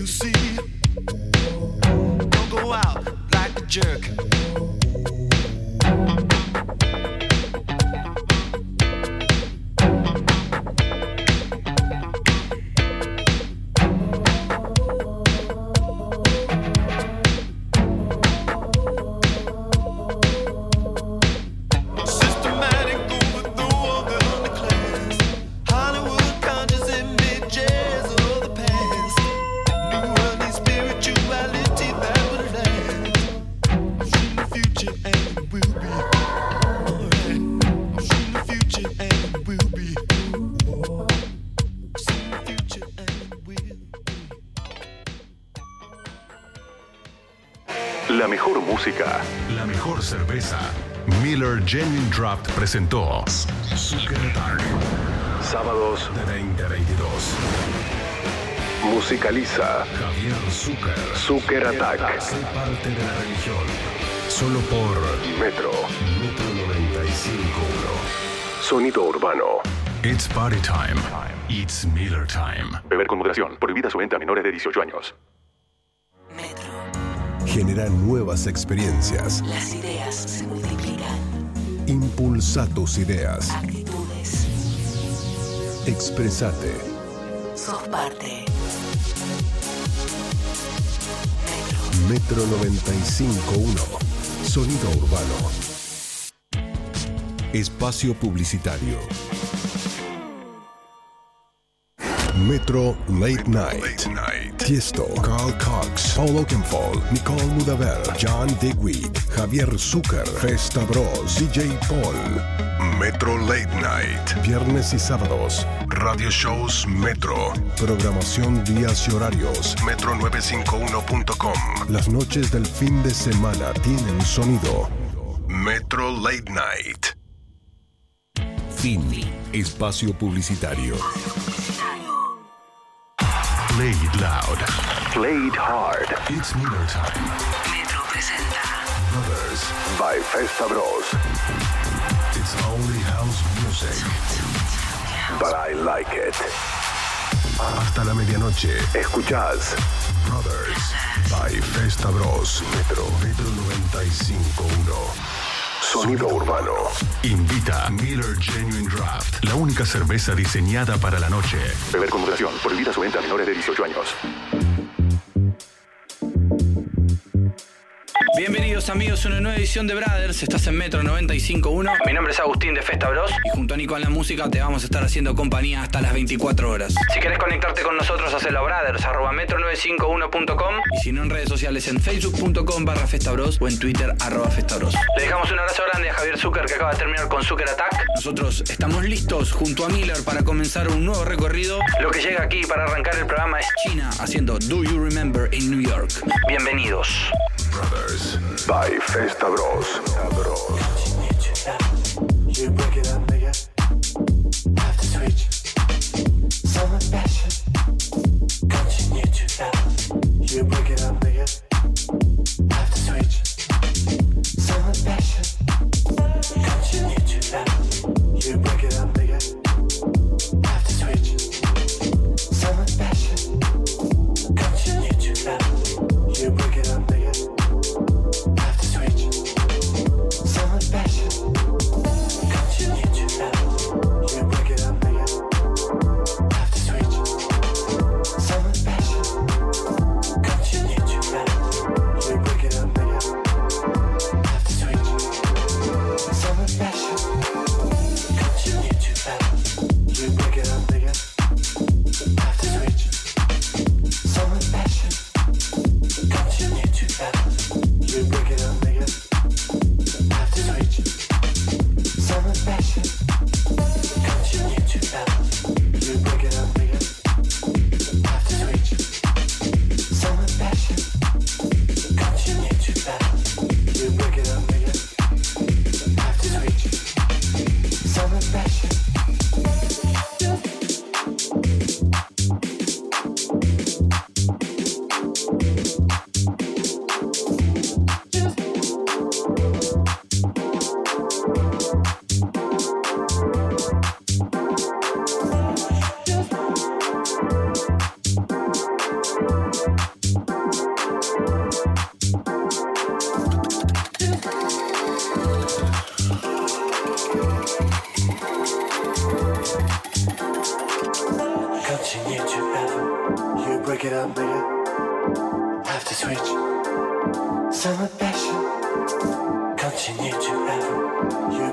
see. Don't go out like a jerk. La mejor música, la mejor cerveza. Miller Genuine Draft presentó Zucker Attack. Sábados de 20 a 22. Musicaliza Javier Zucker. Zucker Attack. Sé parte de la religión. Solo por Metro 95.1. Sonido urbano. It's party time. It's Miller time. Beber con moderación. Prohibida su venta a menores de 18 años. Genera nuevas experiencias. Las ideas se multiplican. Impulsa tus ideas. Actitudes. Expresate. Sos parte. Metro 95.1. Sonido urbano. Espacio publicitario. Metro Late Night. Tiesto, Carl Cox, Paul Oakenfold, Nicole Mudaber, John Digweed, Javier Zucker, Festa Bros, DJ Paul. Metro Late Night. Viernes y sábados. Radio shows Metro. Programación, días y horarios. Metro951.com. Las noches del fin de semana tienen sonido. Metro Late Night. Fin. Espacio publicitario. Play it loud. Play it hard. It's Miller time. Metro presenta Brothers by Festa Bros. It's only house music, but I like it. Hasta la medianoche. Escuchás Brothers by Festa Bros. Metro 95.1. Sonido urbano. Invita Miller Genuine Draft, la única cerveza diseñada para la noche. Beber con moderación. Prohibida su venta a menores de 18 años. Bienvenidos amigos a una nueva edición de Brothers. Estás en Metro 95.1. Mi nombre es Agustín de Festa Bros. Y junto a Nico en la música te vamos a estar haciendo compañía hasta las 24 horas. Si querés conectarte con nosotros, hacelo a brothers@metro951.com. Y si no, en redes sociales en facebook.com/festabros o en Twitter @festabros. Le dejamos un abrazo grande a Javier Zucker, que acaba de terminar con Zucker Attack. Nosotros estamos listos junto a Miller para comenzar un nuevo recorrido. Lo que llega aquí para arrancar el programa es China haciendo Do You Remember in New York. Bienvenidos. Brothers by Festa Bros. You break it up, nigga. Have to switch. Summer passion. Continue to that. You break it up, nigga. Have to switch. Summer passion. Continue to that. You break it up, nigga. Have to switch. Summer passion. Continue to that. You break it up, nigga. Have to switch. Summer passion.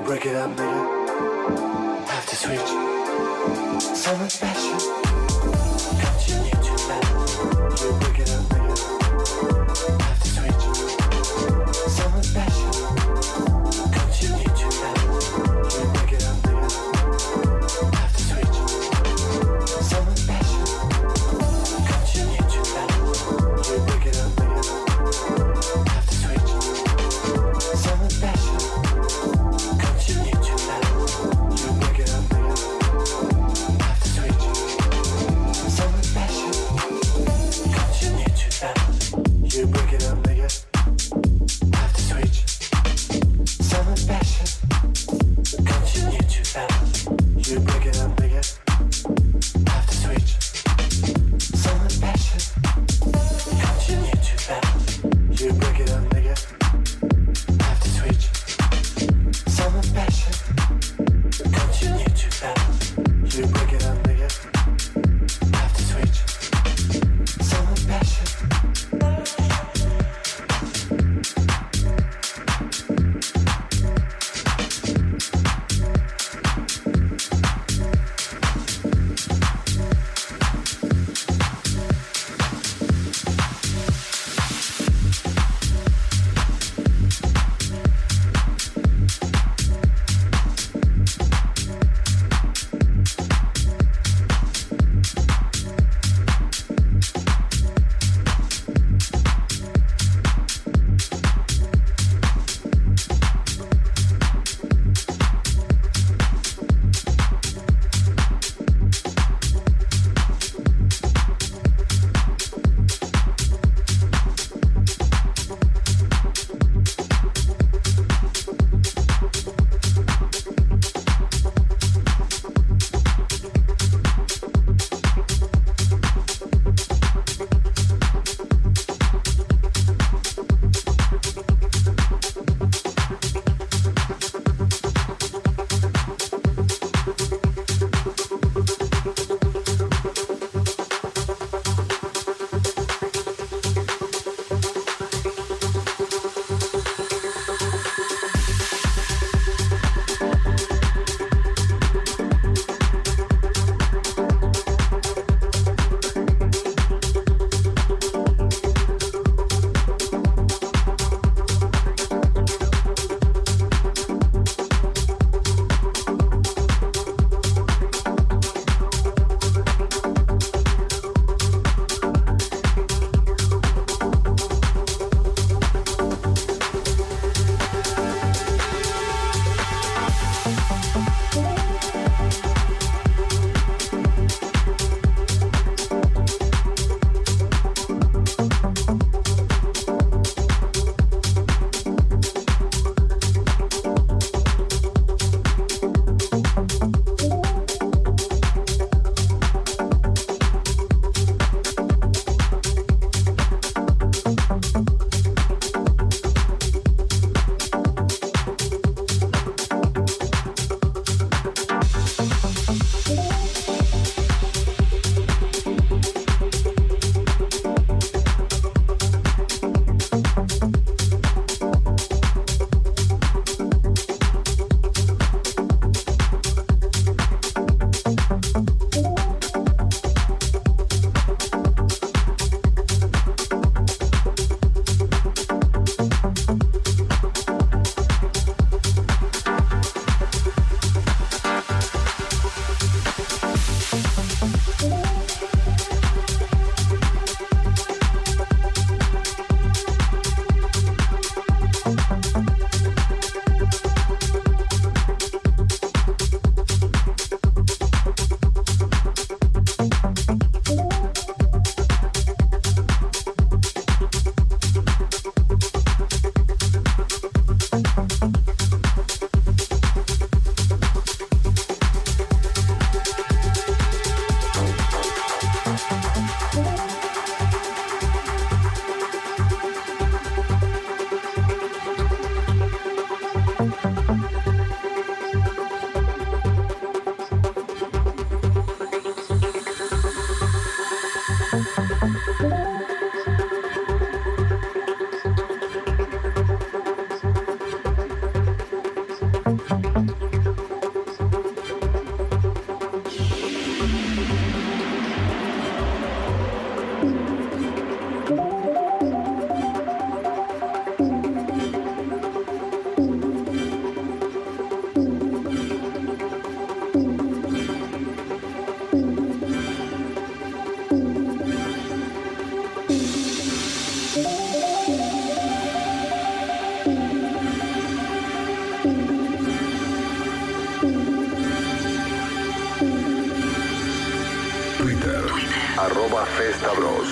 break it up, nigga. Have to switch. Summer passion. Continue to battle. You break it up, nigga. Have to switch. Summer passion. Continue to battle. You break it up, nigga. Have to switch. Summer passion. Continue to battle. You break it up, nigga. Have to switch. Summer passion. Continue to battle. You break it up, nigga. Have to switch. @FestaBros.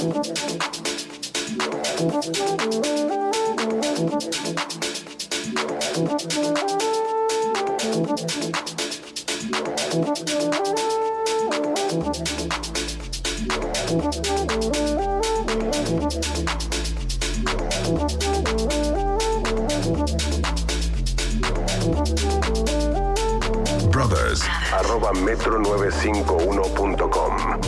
Brothers, @metro951.com.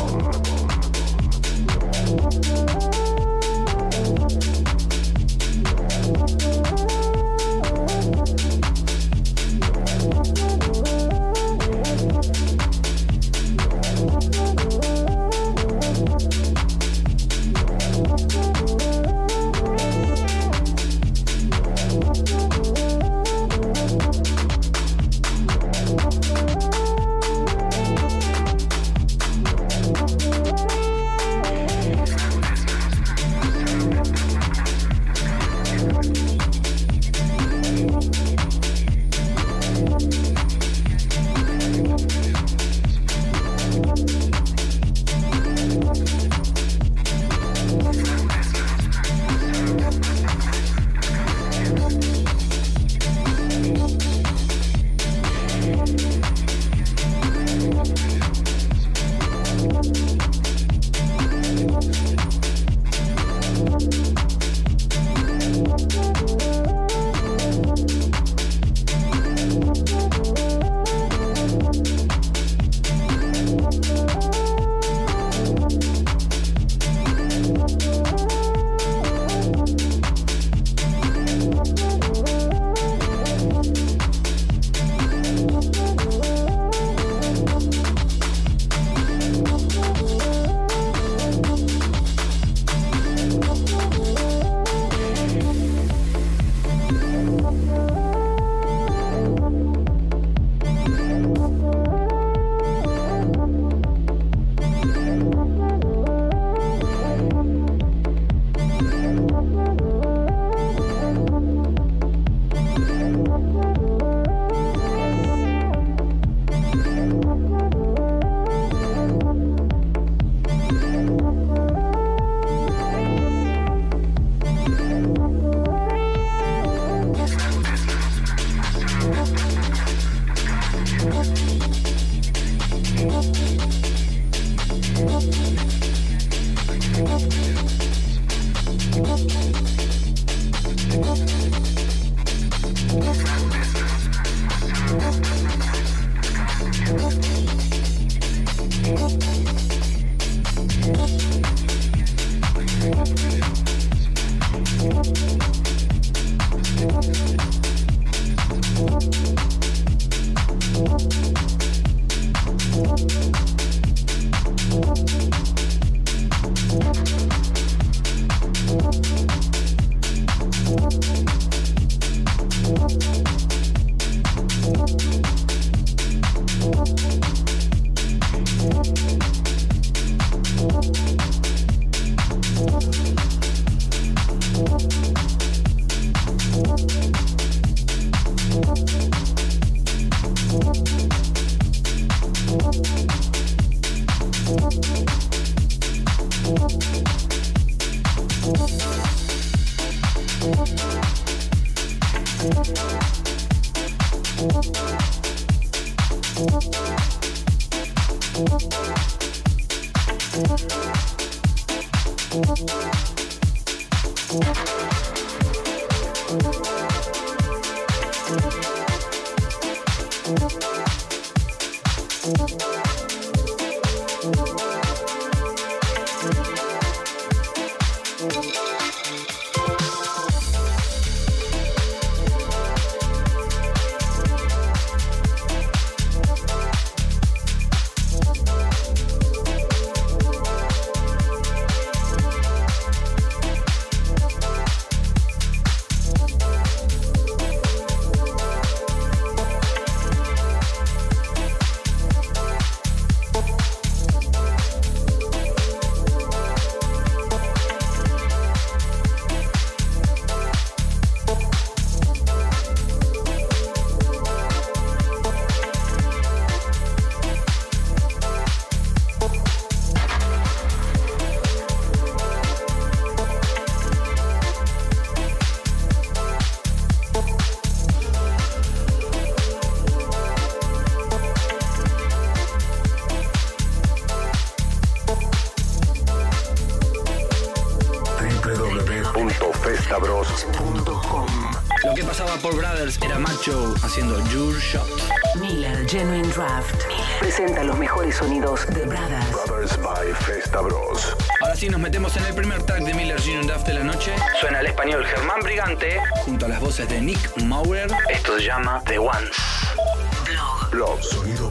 www.festabros.com. Lo que pasaba por Brothers era Macho haciendo Your Shot. Miller Genuine Draft presenta los mejores sonidos de Brothers. Brothers by Festa Bros. Ahora sí nos metemos en el primer track de Miller Genuine Draft de la noche. Suena el español Germán Brigante junto a las voces de Nick Maurer. Esto se llama The Ones. Blog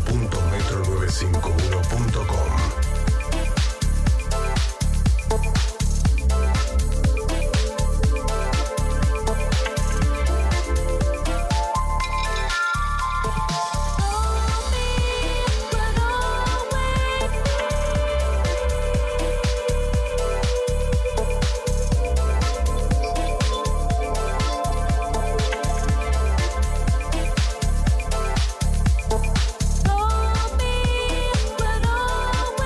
sonido.metro951.com. But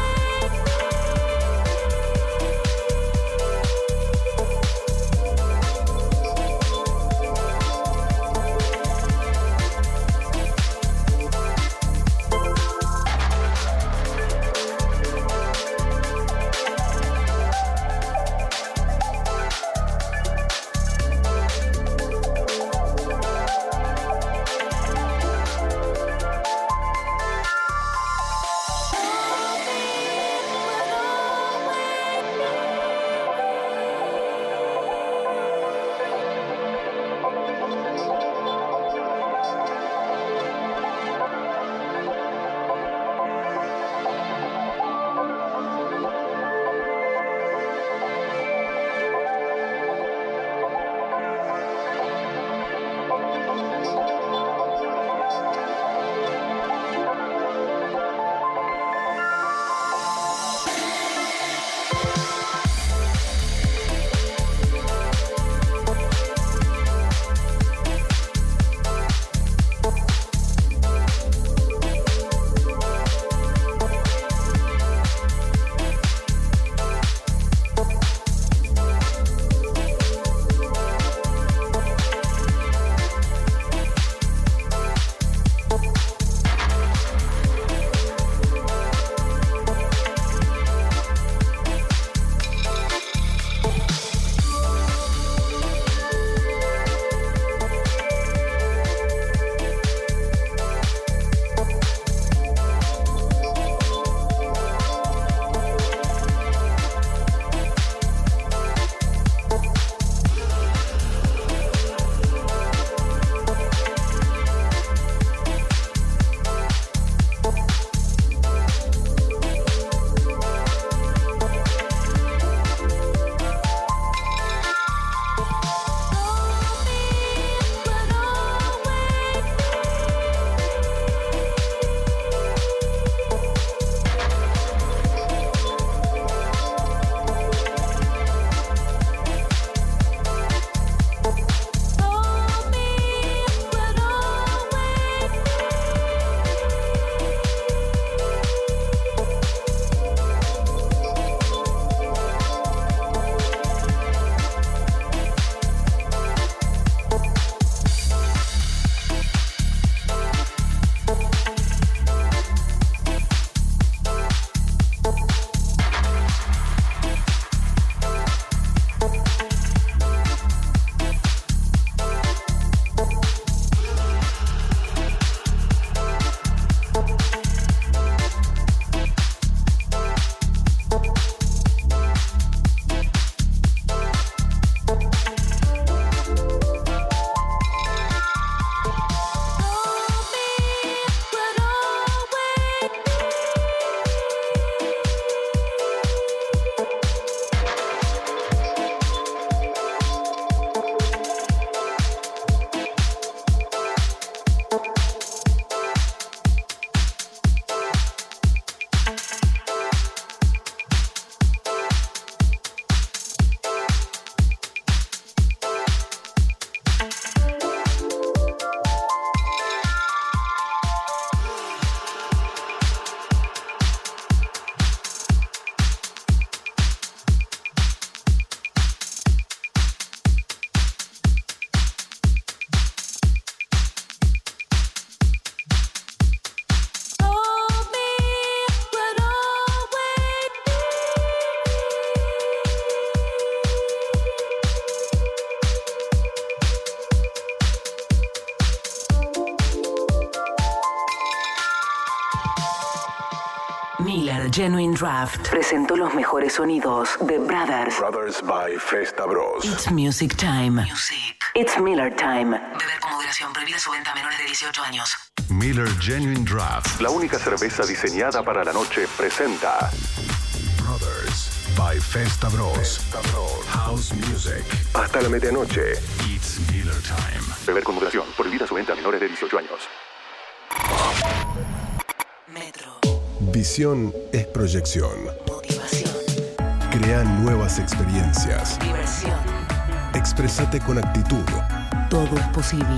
Genuine Draft presentó los mejores sonidos de Brothers. Brothers by Festa Bros. It's music time. It's Miller time. Beber con moderación. Prohibida su venta a menores de 18 años. Miller Genuine Draft, la única cerveza diseñada para la noche, presenta Brothers by Festa Bros. House Music. Hasta la medianoche. It's Miller Time. Beber con moderación. Prohibida su venta a menores de 18 años. Metro. Visión es proyección. Motivación. Crea nuevas experiencias. Diversión. Exprésate con actitud. Todo es posible.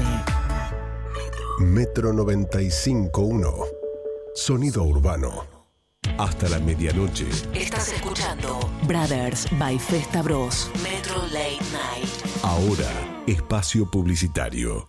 Metro 95.1. Sonido urbano. Hasta la medianoche. Estás escuchando Brothers by Festa Bros. Metro Late Night. Ahora, espacio publicitario.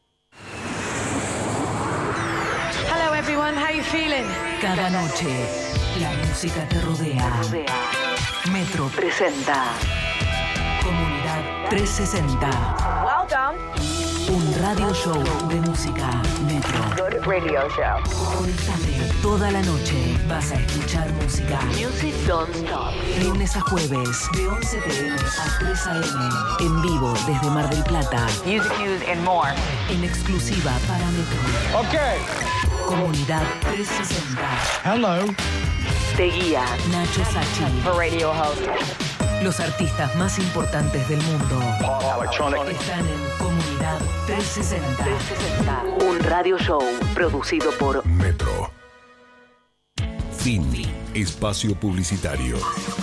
Hello everyone, how you feeling? Cada noche, la música te rodea. Metro presenta Comunidad 360. Welcome. Un radio show de música. Metro. Good radio show. Conectate toda la noche. Vas a escuchar música. Music don't stop. Lunes a jueves, de 11 p.m. a 3 a.m. En vivo desde Mar del Plata. Music news and more. En exclusiva para Metro. Okay. Comunidad 360. Hello. Te guía Nacho Sachi. For radio host. Los artistas más importantes del mundo están en Comunidad 360. Un radio show producido por Metro. Fin. Espacio publicitario.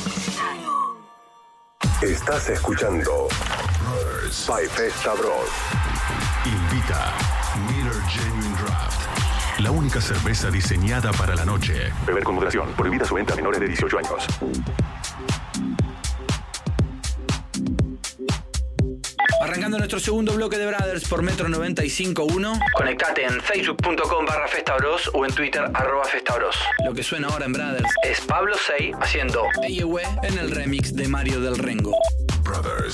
Estás escuchando Brothers by Festa Bros. Invita Miller Genuine Draft, la única cerveza diseñada para la noche. Beber con moderación. Prohibida su venta a menores de 18 años. Arrancando nuestro segundo bloque de Brothers por Metro 95.1. Conectate en facebook.com/festabros o en Twitter @festabros. Lo que suena ahora en Brothers es Pablo Sey haciendo Eyewe en el remix de Mario del Rengo. Brothers.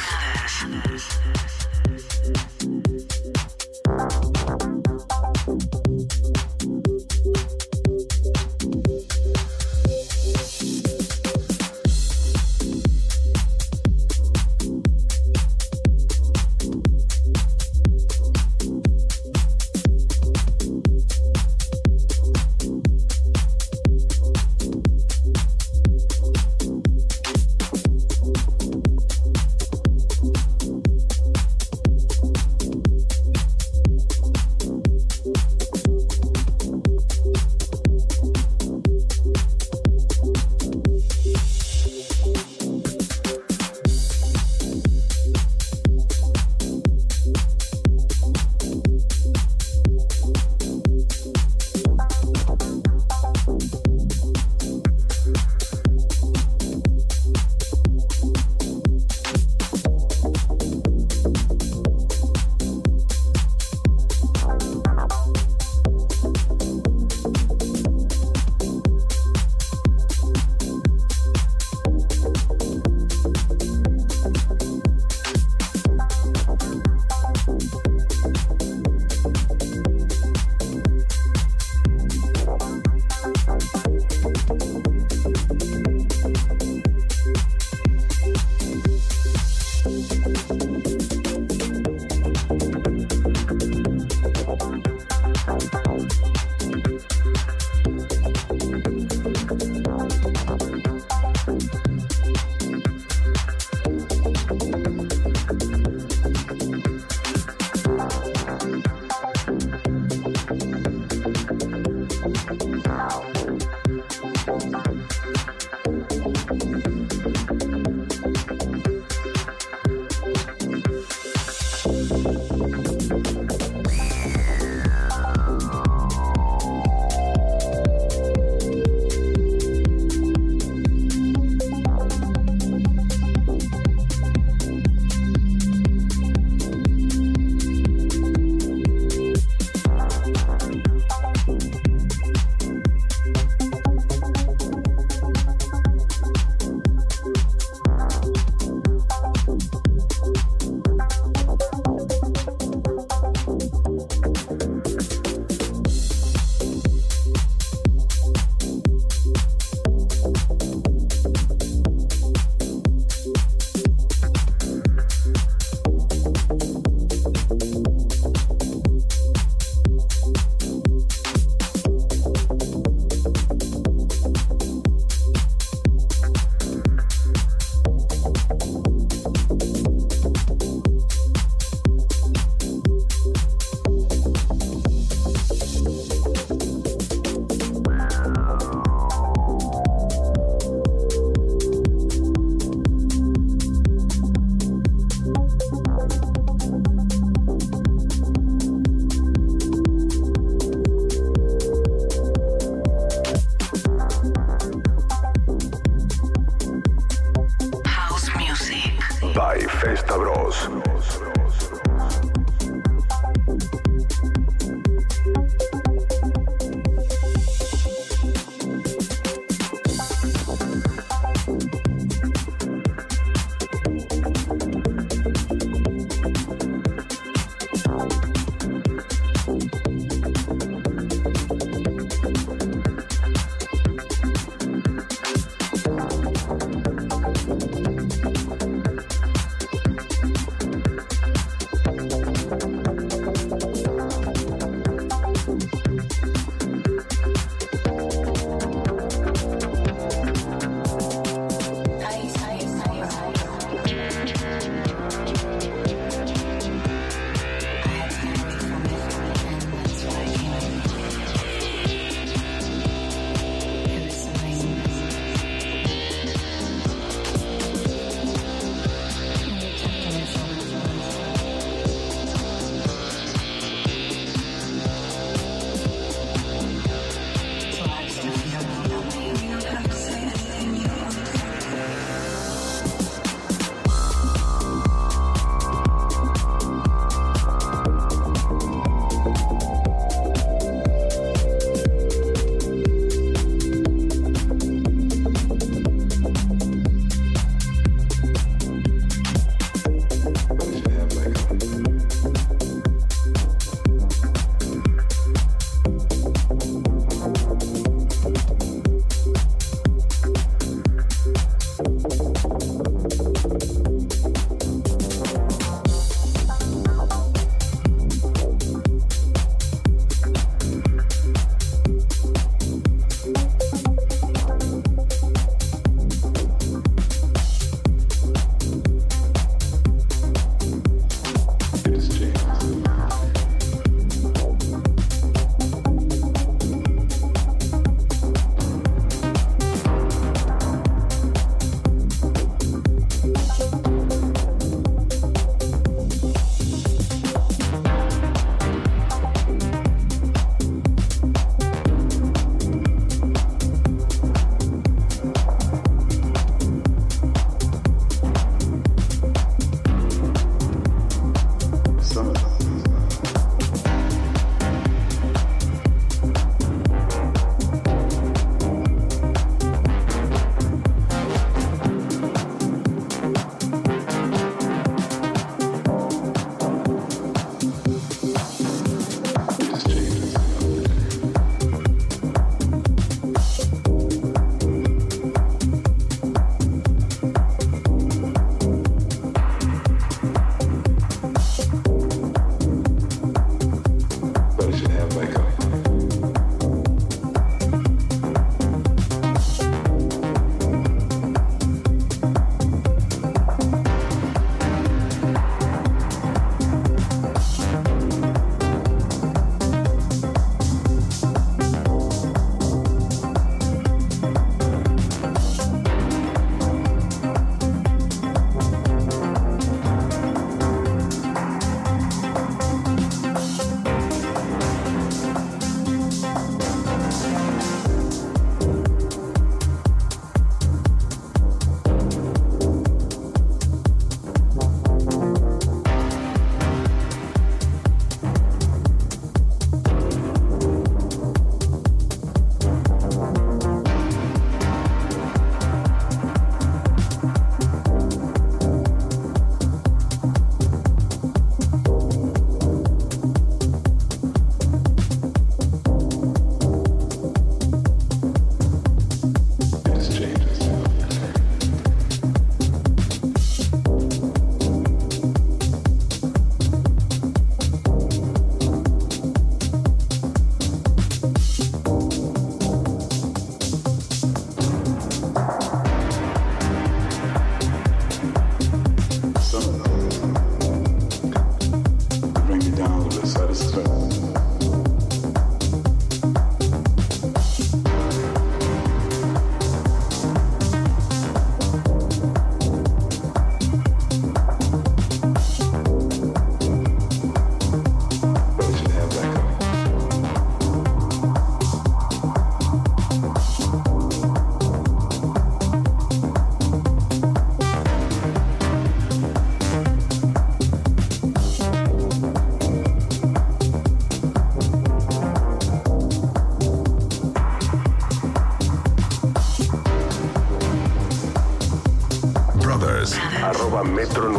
by Festa Bros.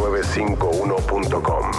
951.com.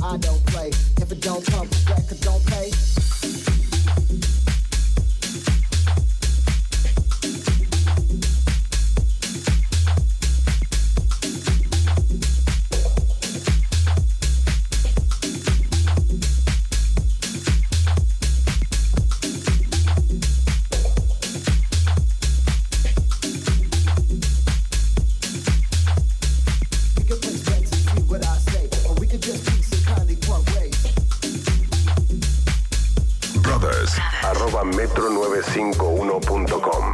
I don't play. If it don't come, record don't pay. metro951.com.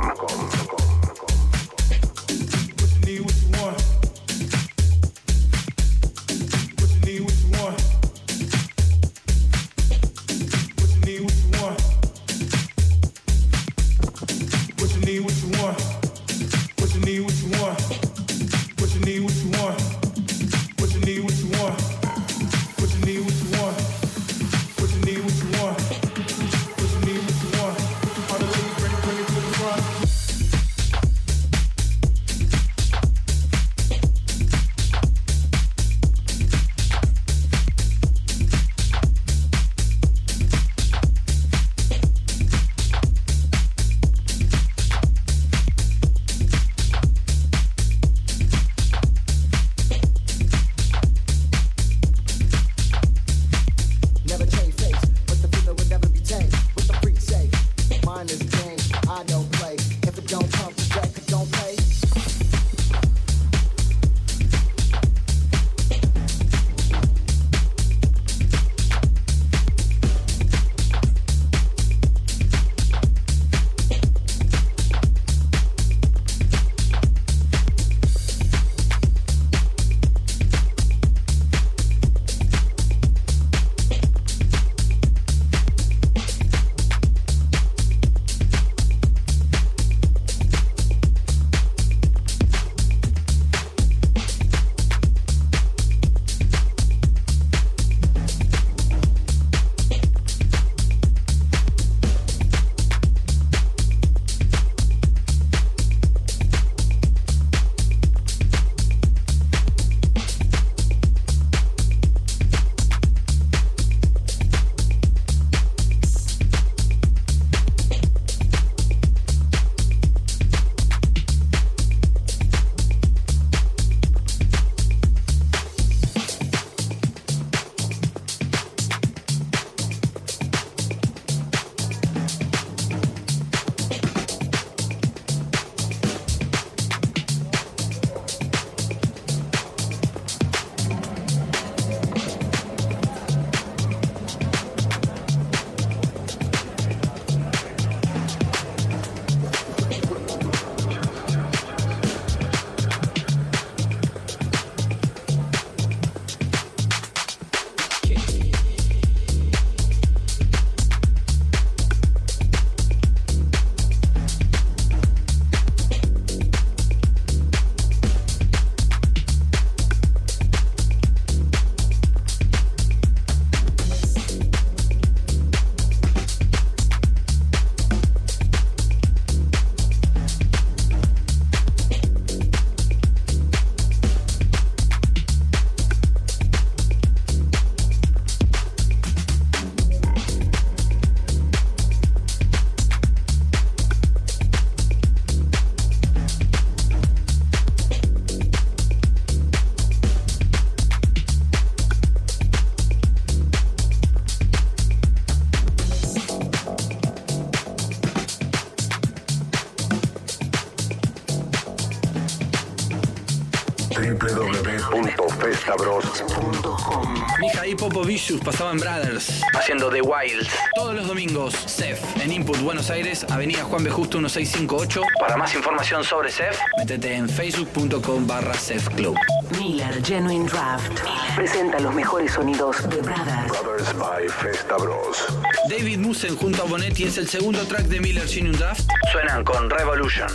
www.festabros.com. Mijail Popovicius pasaba en Brothers, haciendo The Wilds. Todos los domingos, Cef, en Input Buenos Aires, Avenida Juan B. Justo 1658. Para más información sobre Cef, métete en facebook.com/CefClub. Miller Genuine Draft presenta los mejores sonidos de Brothers. Brothers by Festa Bros. David Musen junto a Bonetti es el segundo track de Miller Genuine Draft. Suenan con Revolution.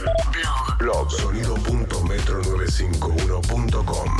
Blog sonido.metro951.com.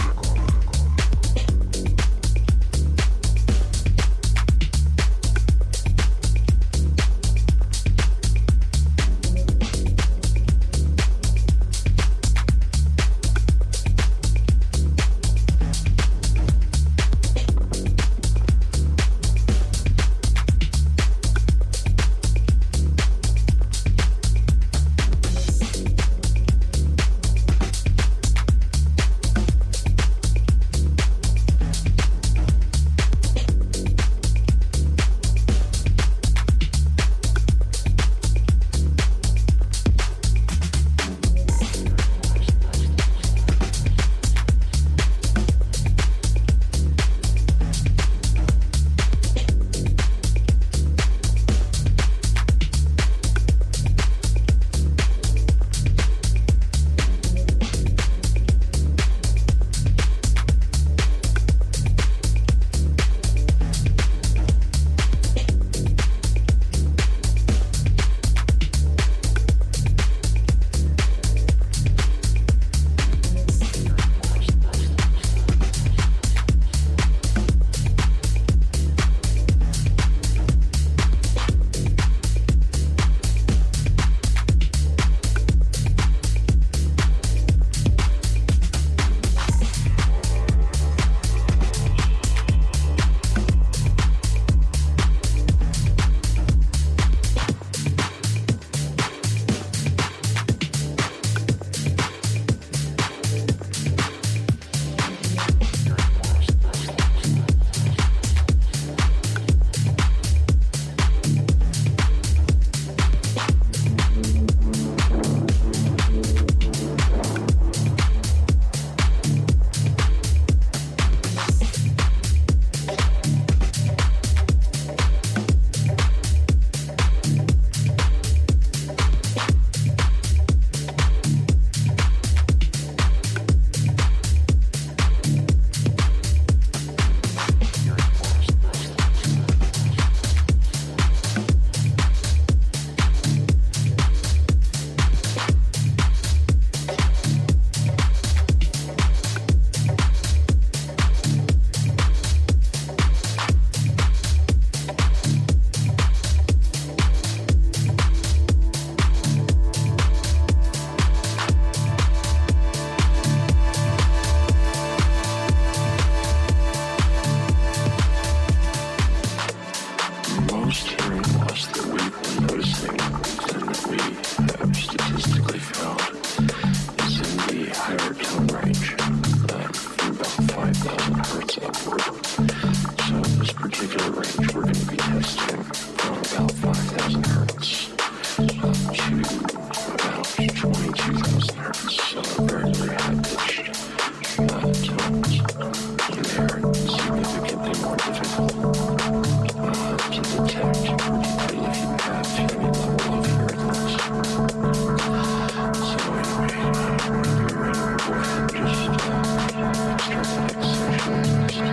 20,000 hertz upward. So this particular range we're going to be testing from about 5,000 hertz up to about 22,000 hertz. So very, very high-pitched tones in there, significantly more difficult to detect, particularly if you have any level of hearing loss. So anyway, whenever you're ready, we'll go ahead and just start the next session.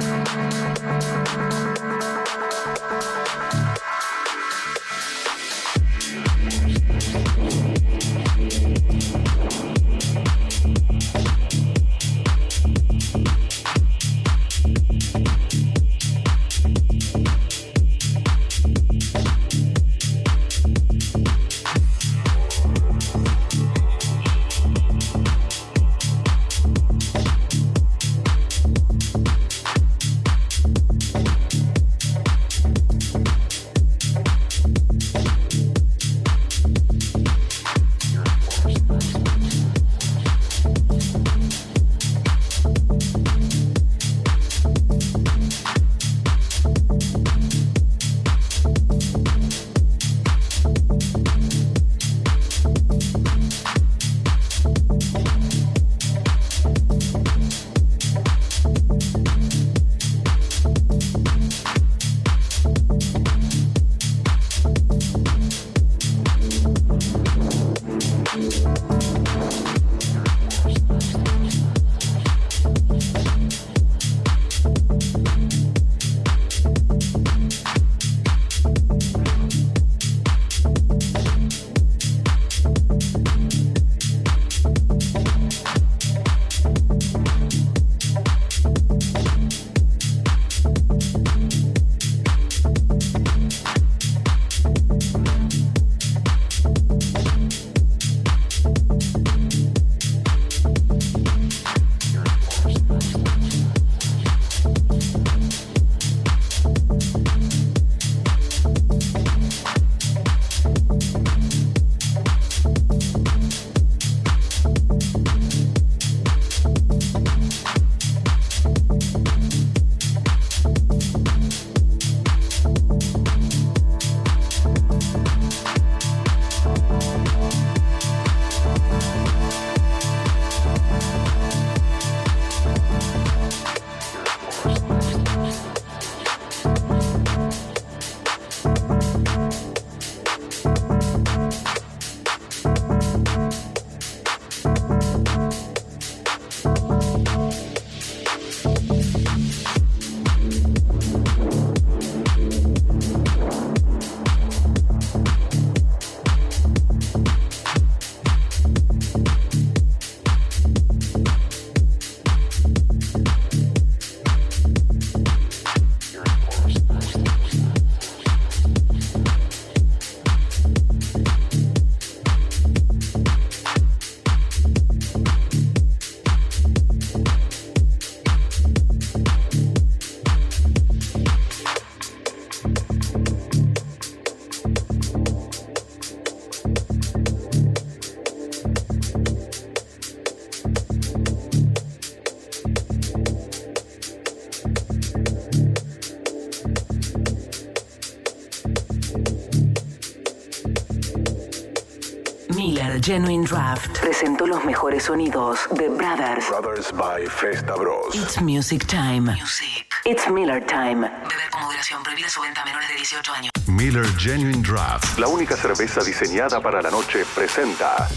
Miller Genuine Draft presentó los mejores sonidos de Brothers. Brothers by Festa Bros. It's music time. It's Miller time. Beber con moderación. Prohibida su venta a menores de 18 años. Miller Genuine Draft, la única cerveza diseñada para la noche, presenta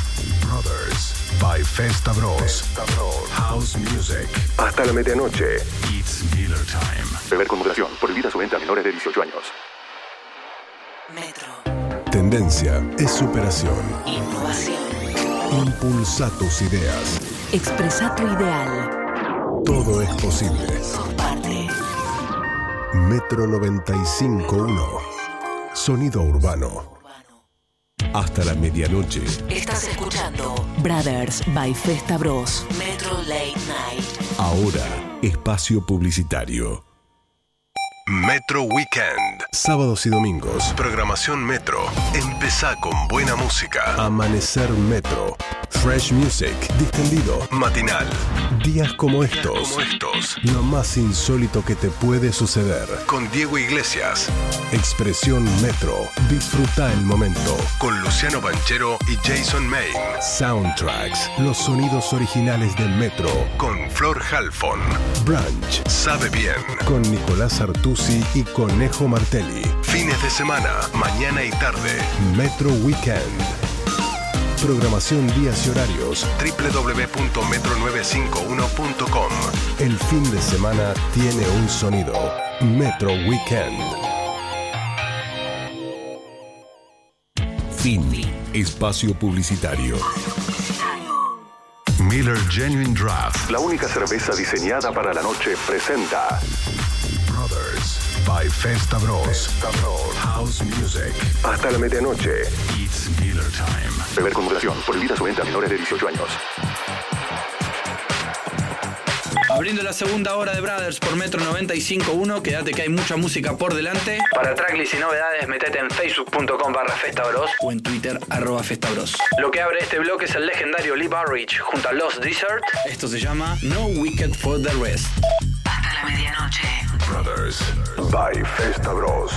Brothers by Festa Bros. House Music. Hasta la medianoche. It's Miller Time. Beber con moderación. Prohibida su venta a menores de 18 años. Metro. Tendencia es superación. Innovación. Impulsa tus ideas. Expresa tu ideal. Todo es posible. Sos parte. Metro 95.1. Sonido urbano. Hasta la medianoche. Estás escuchando Brothers by Festa Bros. Metro Late Night. Ahora, espacio publicitario. Metro Weekend. Sábados y domingos. Programación Metro. Empezá con buena música. Amanecer Metro. Fresh music, distendido, matinal. Días como estos. Lo más insólito que te puede suceder. Con Diego Iglesias. Expresión Metro. Disfruta el momento. Con Luciano Banchero y Jason Main. Soundtracks. Los sonidos originales de Metro. Con Flor Halfon. Brunch. Sabe bien. Con Nicolás Artusi y Conejo Martelli. Fines de semana, mañana y tarde. Metro Weekend. Programación, días y horarios. www.metro951.com. El fin de semana tiene un sonido. Metro Weekend. Fin. Espacio publicitario. Miller Genuine Draft, la única cerveza diseñada para la noche, presenta Brothers by Festa Bros. House Music. Hasta la medianoche. It's Miller Time. Beber con moderación. Prohibida su venta a menores de 18 años. Abriendo la segunda hora de Brothers por Metro 95.1, quédate que hay mucha música por delante. Para tracklist y novedades, metete en facebook.com/festabros o en Twitter @festabros. Lo que abre este bloque es el legendario Lee Barrich junto a Lost Desert. Esto se llama No Wicked for the Rest. Hasta la medianoche. Brothers by Festa Bros.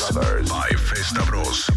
by Festa Bros.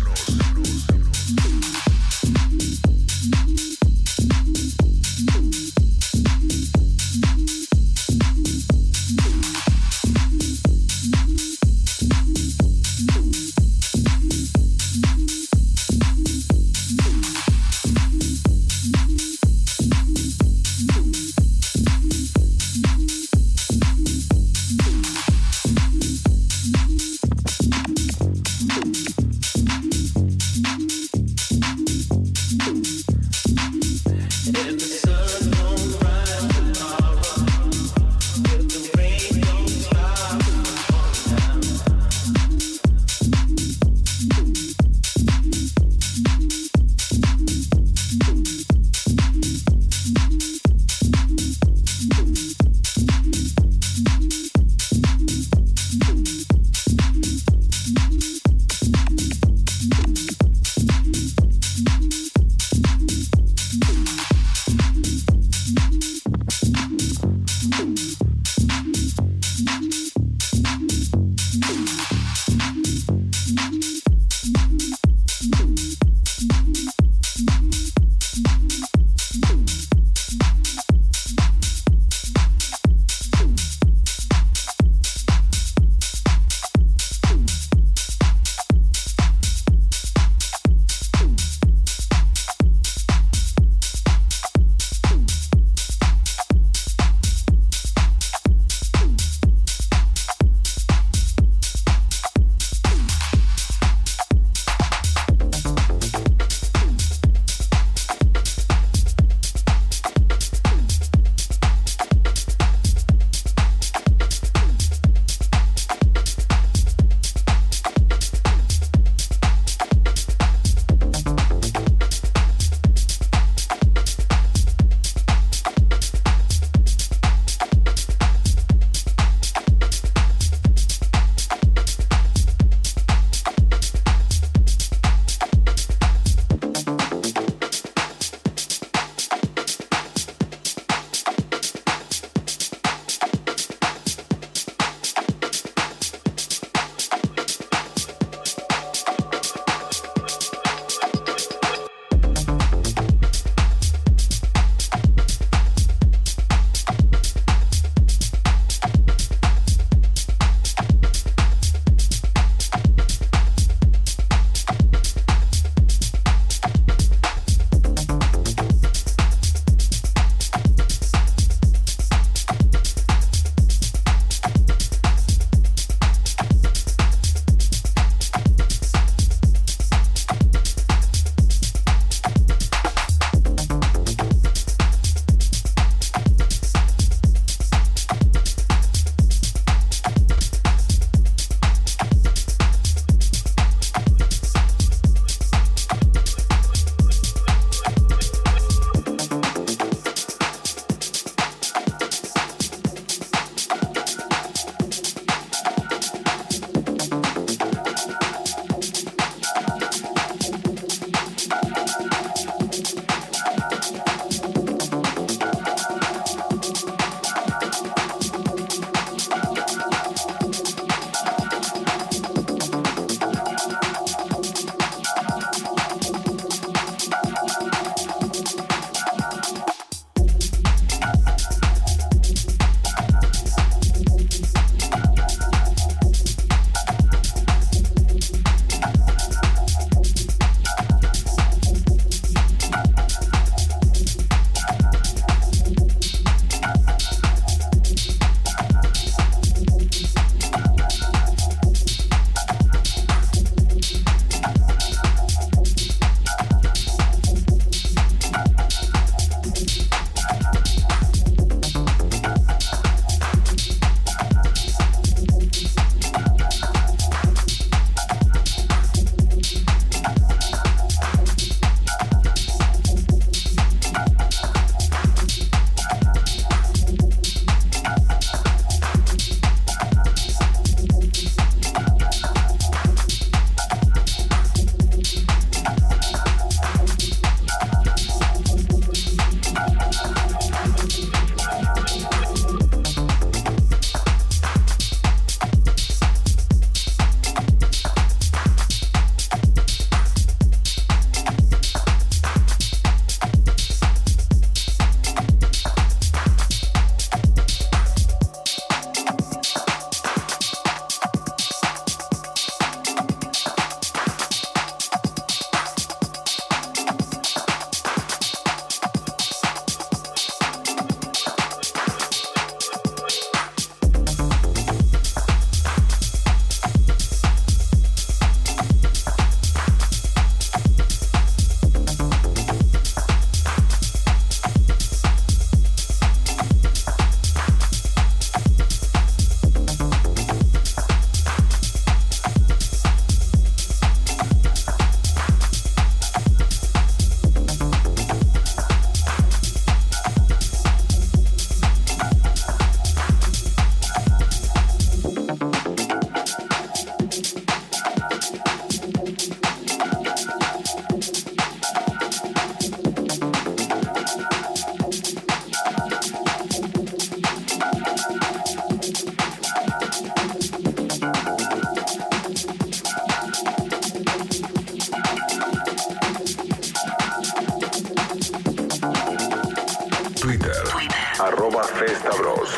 @FestaBros.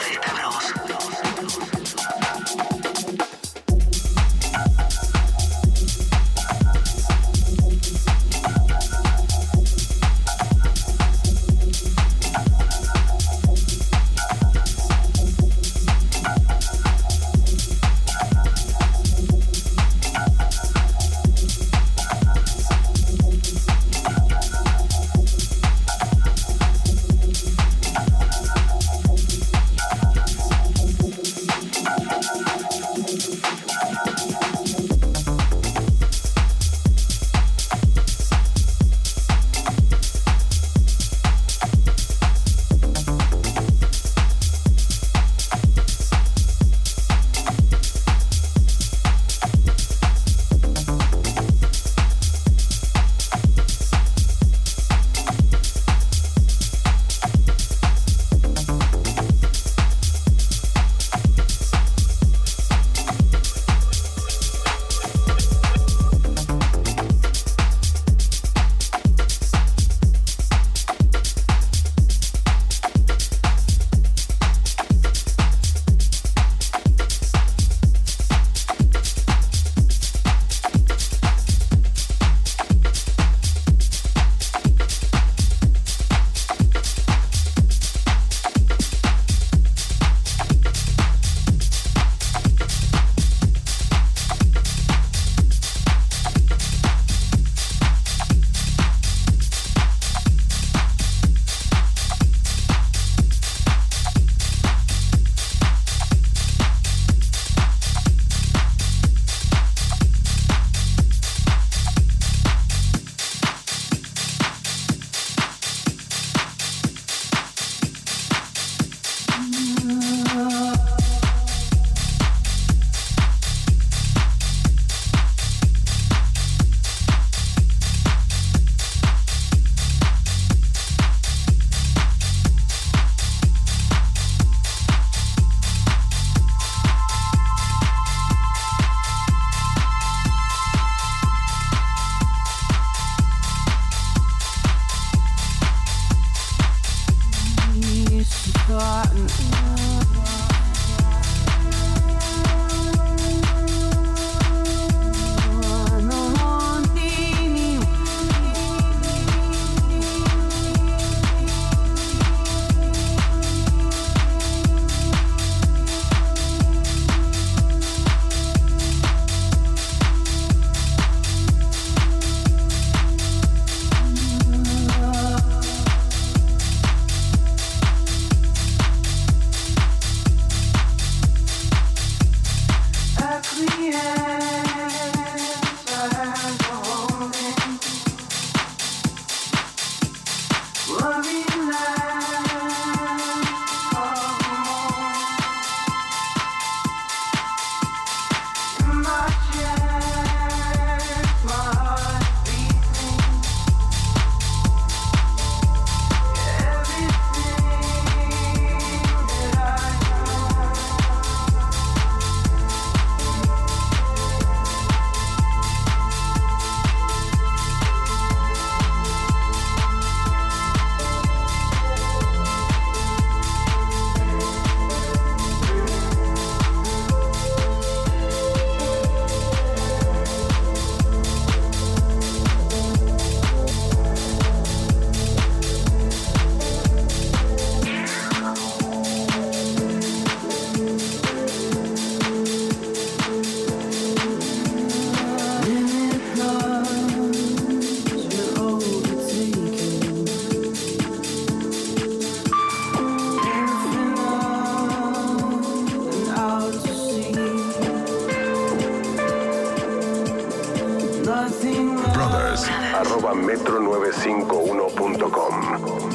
metro951.com.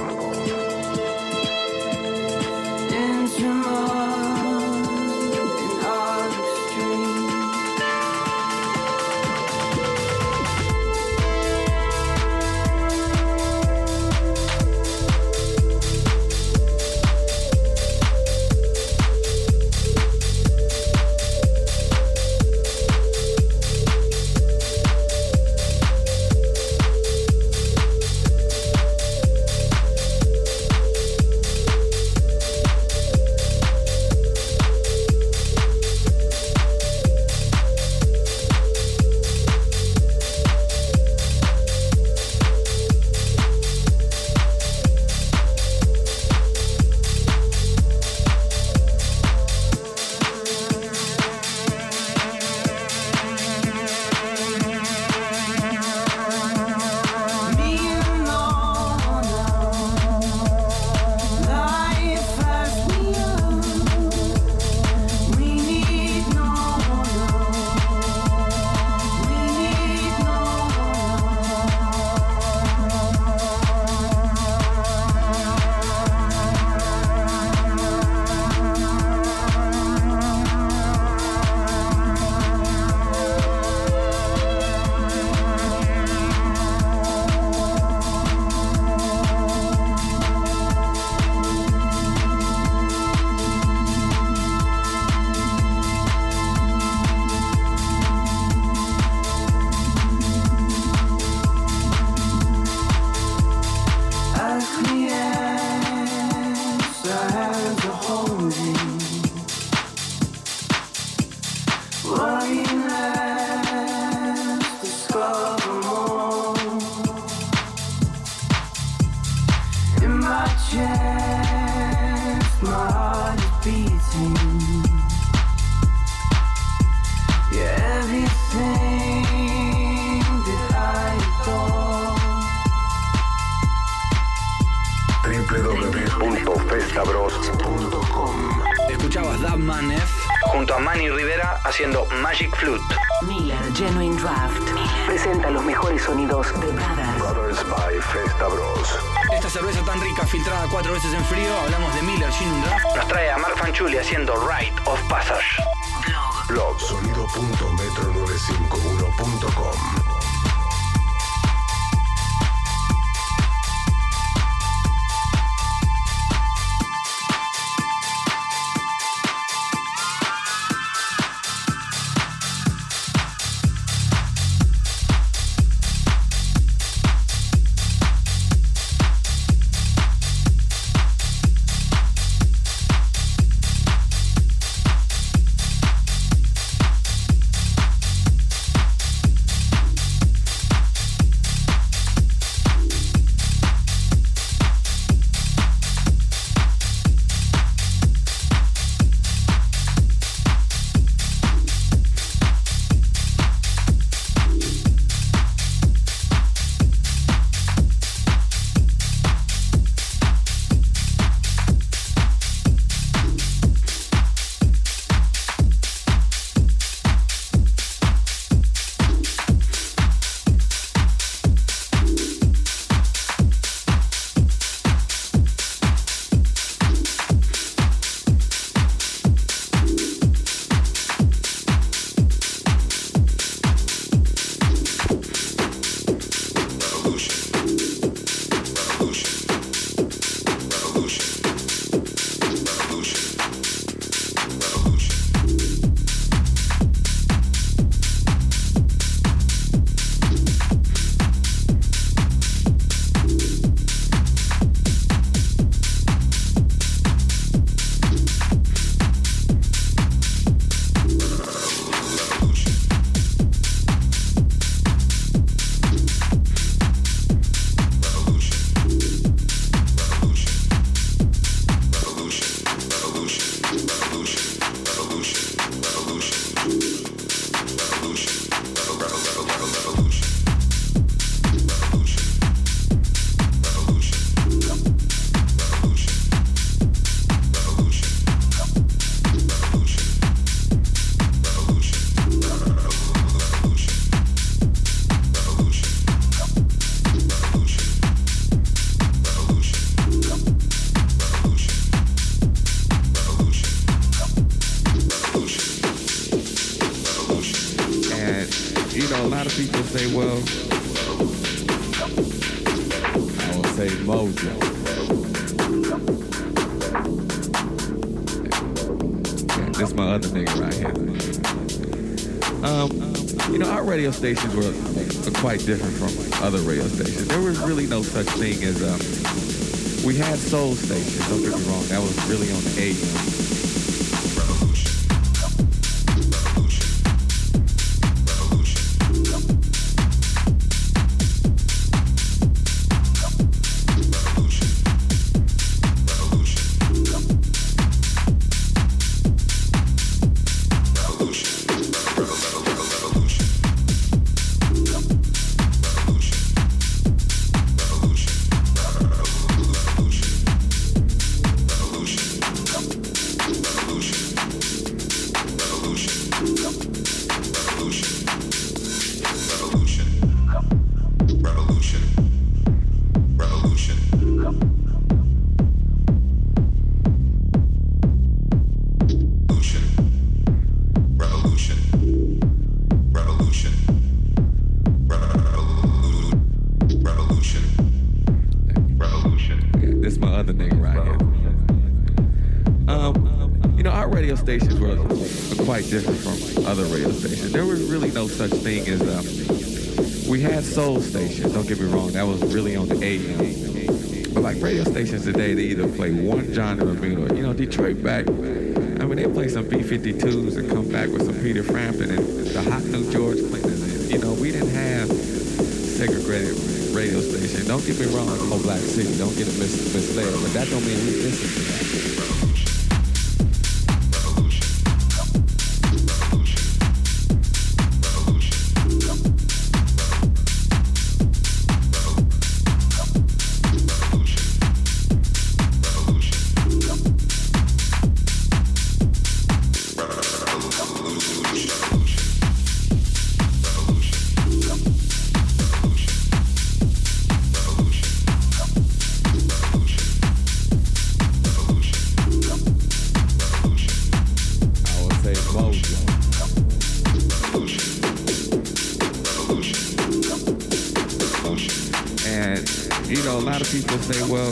chest, my heart is beating. You're everything that I adore. www.festabros.com. Escuchabas Dabman F junto a Manny Rivera haciendo Magic Flute. Miller Genuine Draft presenta los mejores sonidos de Brothers. Brothers by Festa Bros. Esta cerveza tan rica, filtrada 4 veces en frío, hablamos de Miller Genuine Draft, nos trae a Mark Fanciulli haciendo Rite of Passage. Blog sonido.metro951.com. Stations were quite different from other radio stations. There was really no such thing as we had soul stations, don't get me wrong, that was really on the AM. Stations were quite different from other radio stations. There was really no such thing as we had soul stations, don't get me wrong, that was really on the AM. But like radio stations today, they either play one genre of music, or, Detroit back, I mean, they play some B-52s and come back with some Peter Frampton and the hot new George Clinton. And, we didn't have segregated radio station. Don't get me wrong, oh, Black City, don't get it misled, but that don't mean we listen to that. A lot of people say, well,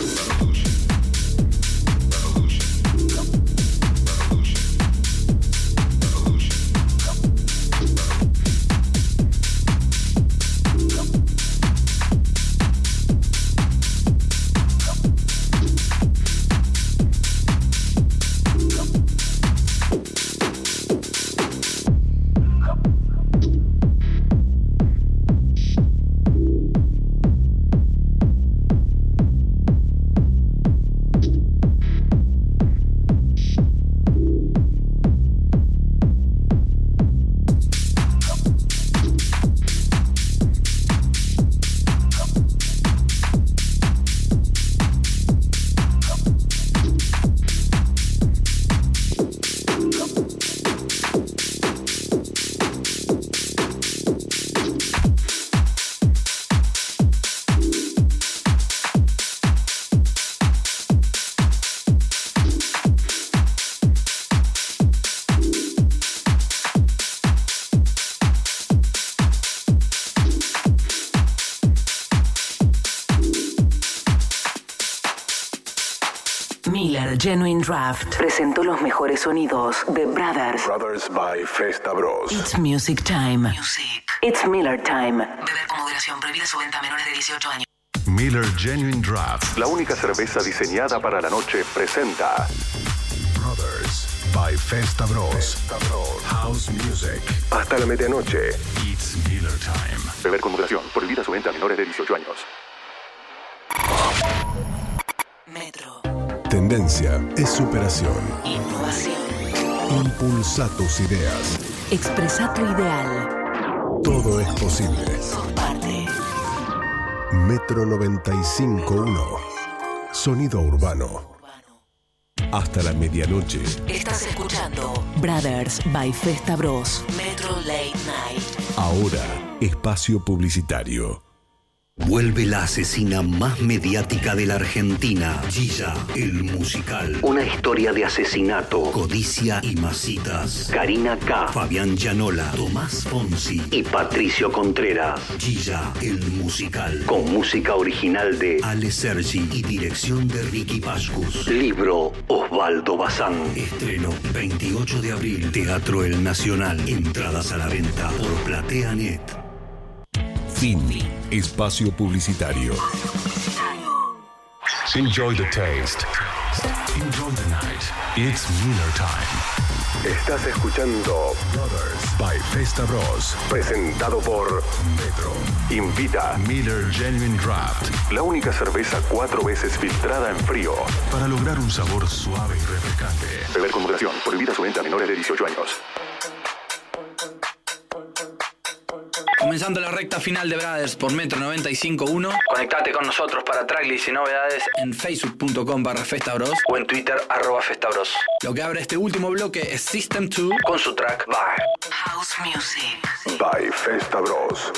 Miller Genuine Draft presentó los mejores sonidos de Brothers. Brothers by Festa Bros. It's music time. It's Miller time. Beber con moderación. Prohibida su venta a menores de 18 años. Miller Genuine Draft, la única cerveza diseñada para la noche, presenta Brothers by Festa Bros. House Music. Hasta la medianoche. It's Miller time. Beber con moderación. Prohibida su venta a menores de 18 años. Metro. Tendencia es superación. Innovación. Impulsa tus ideas. Expresa tu ideal. Todo es posible. Comparte. Metro 95.1. Sonido urbano. Hasta la medianoche. Estás escuchando Brothers by Festa Bros. Metro Late Night. Ahora, espacio publicitario. Vuelve la asesina más mediática de la Argentina, Gilla, el musical. Una historia de asesinato, codicia y masitas. Karina K, Fabián Llanola, Tomás Fonsi y Patricio Contreras. Gilla, el musical. Con música original de Ale Sergi y dirección de Ricky Pascus. Libro Osvaldo Bazán. Estreno 28 de abril. Teatro El Nacional. Entradas a la venta por PlateaNet. Fin. Espacio publicitario. Enjoy the taste. Enjoy the night. It's Miller time. Estás escuchando Brothers by Festa Bros. Presentado por Metro. Invita Miller Genuine Draft, la única cerveza 4 veces filtrada en frío para lograr un sabor suave y refrescante. Beber con moderación. Prohibida su venta a menores de 18 años. Comenzando la recta final de Brothers por Metro 95.1. Conectate con nosotros para tracklist y novedades en facebook.com/festabros o en Twitter @festabros. Lo que abre este último bloque es System 2 con su track Bye. House Music. By Festa Bros.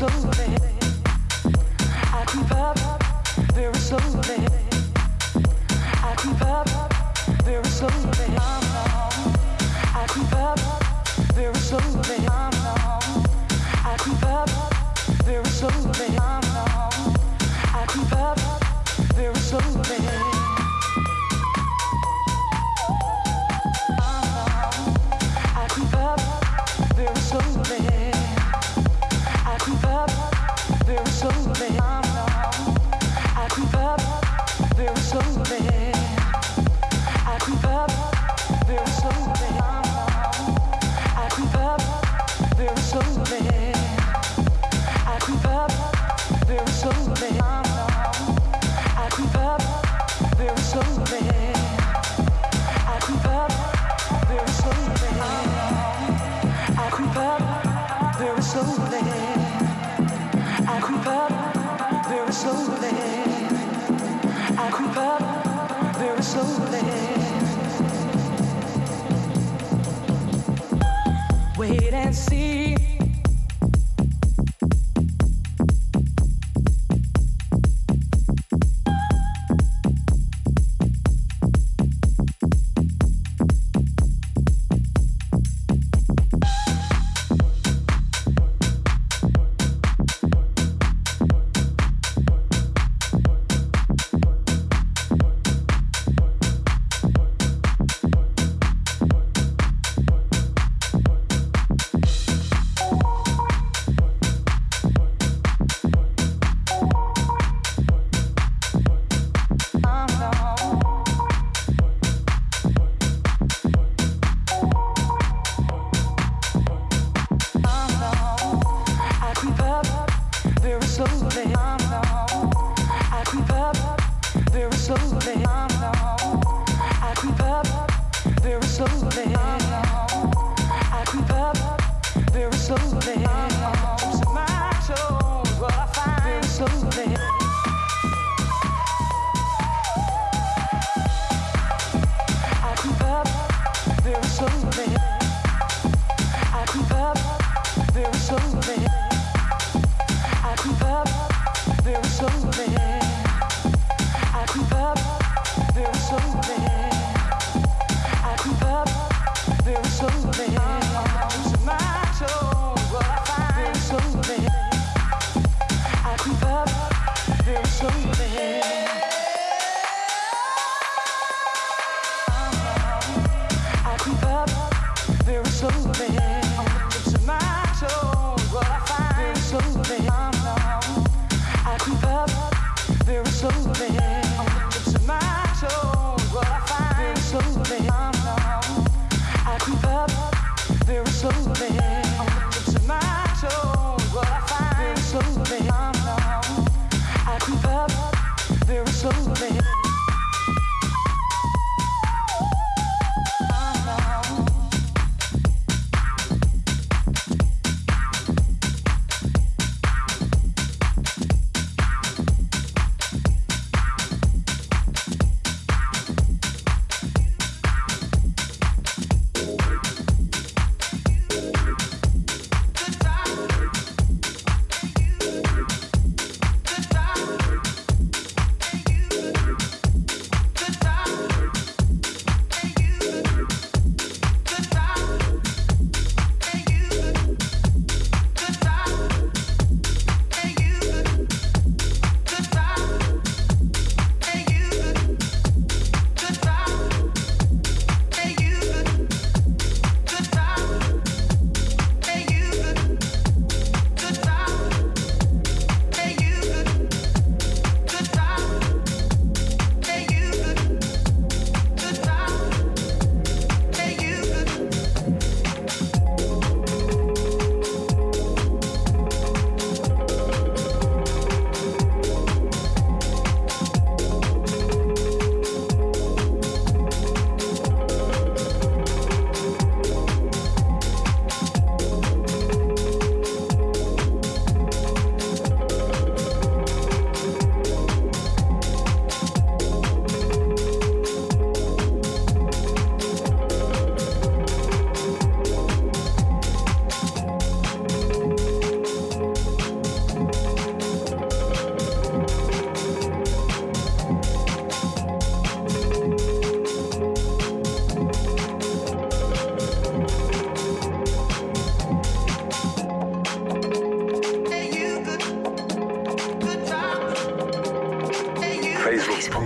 slowly. I creep up very slowly. I creep up very slowly. I creep up very slowly. I creep up very slowly. I creep up very slowly. I creep up very slowly. I creep up very slowly. I creep up very slowly. I creep up very slowly. I creep up very slowly. I creep up very slowly. I creep up very slowly. I creep up very slowly. I creep up very slowly. I creep up very slowly. I creep up very slowly. Wait and see. I creep up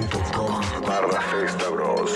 facebook.com/festabros.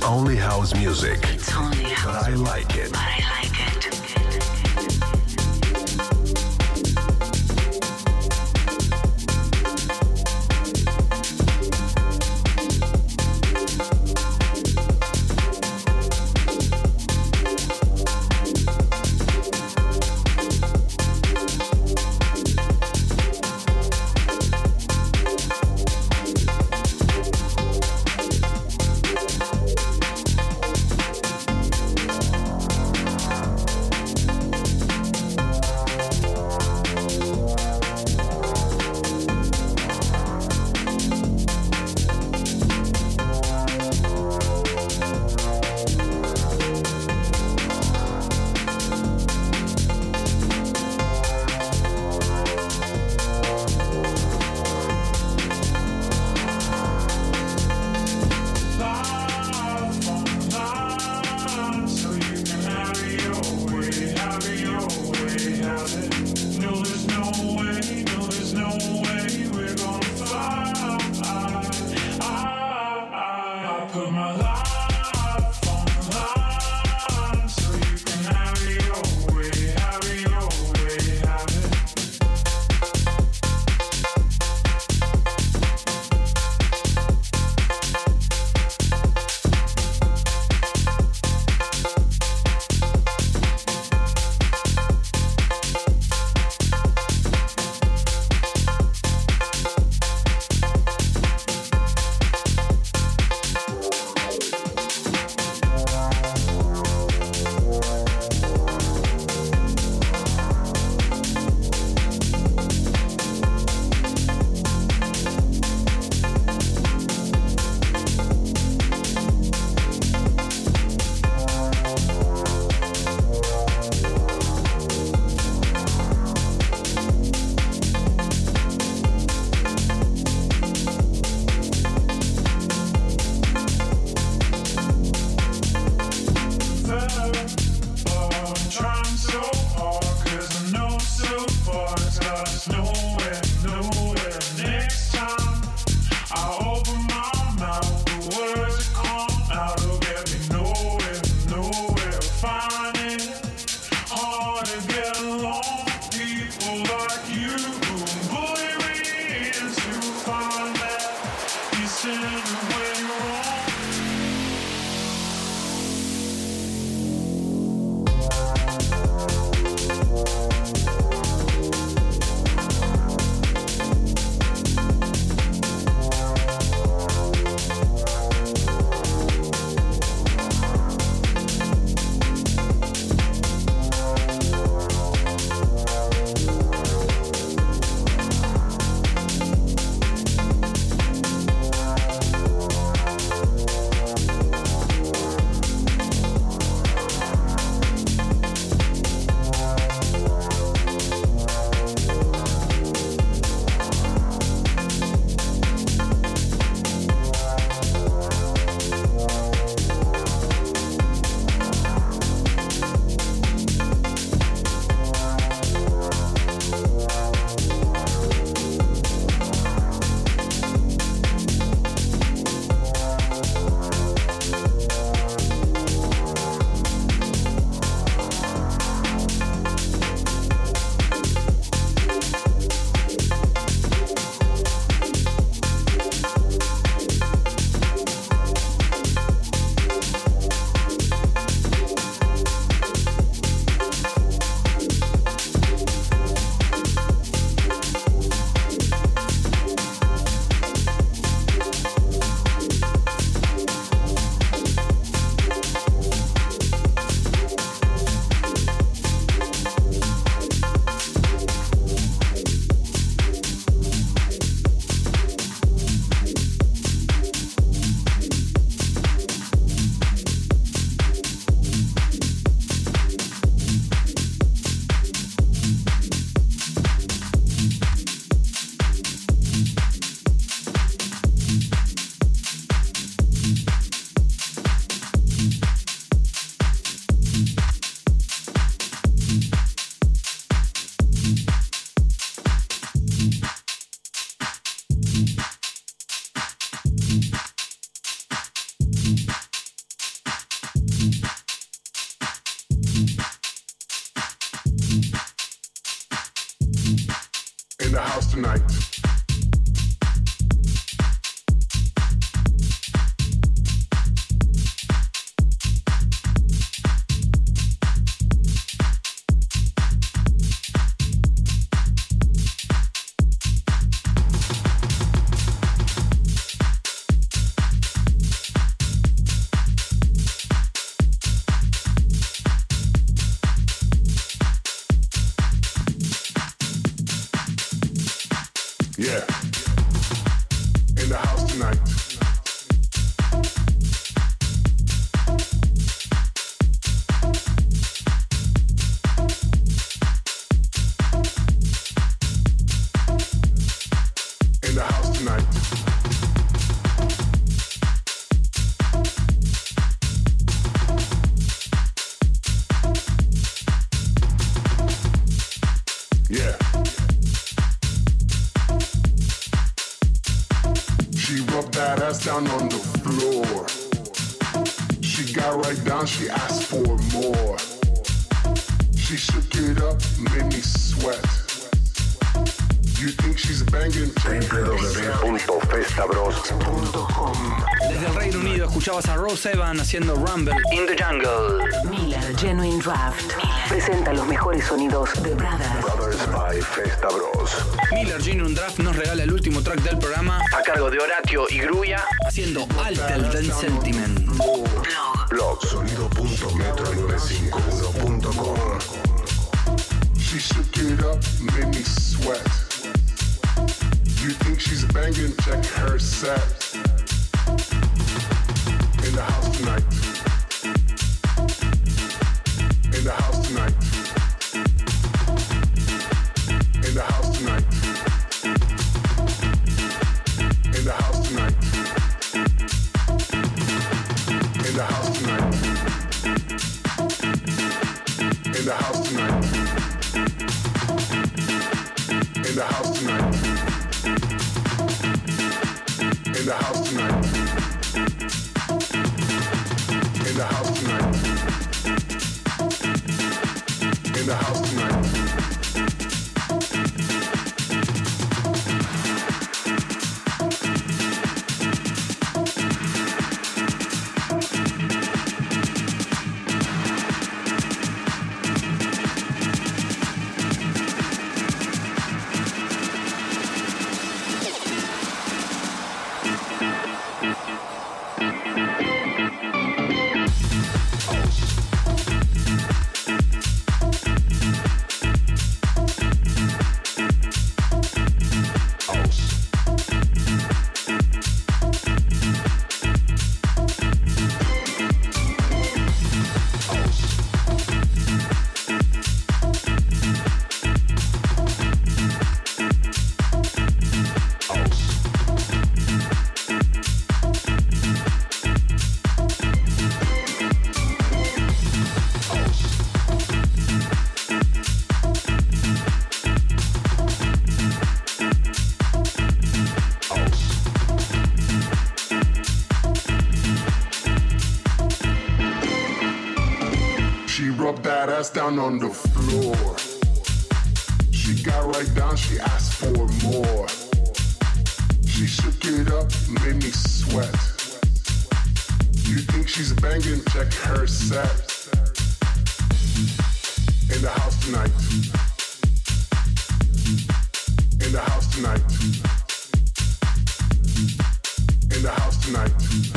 only house music. It's only house But I like it. But I like it. tonight. Yeah. In the house tonight. In the house tonight. Yeah. She rubbed that ass down on the floor. She got right down, she asked for more. She shook it up, made me sweat. You think she's banging? www.festabros.com. Desde el Reino Unido escuchabas a Rose Evan haciendo Rumble in the Jungle. Miller Genuine Draft presenta los mejores sonidos de Brothers. Brothers by Festa Bros. Miller Genuine Draft nos regala el último track del programa a cargo de Horatio y Gruya haciendo Alter Than Sentiment. Blog sonido.metro951.com. She shook it up, made me sweat. You think she's banging? Check her set. In the house tonight. In the house tonight. In the house tonight. In the house tonight. In the house tonight. In the house tonight. In the house tonight. In the house tonight. In the house tonight. In the house tonight. Down on the floor. She got right down, she asked for more. She shook it up, made me sweat. You think she's banging? Check her set. In the house tonight. In the house tonight. In the house tonight.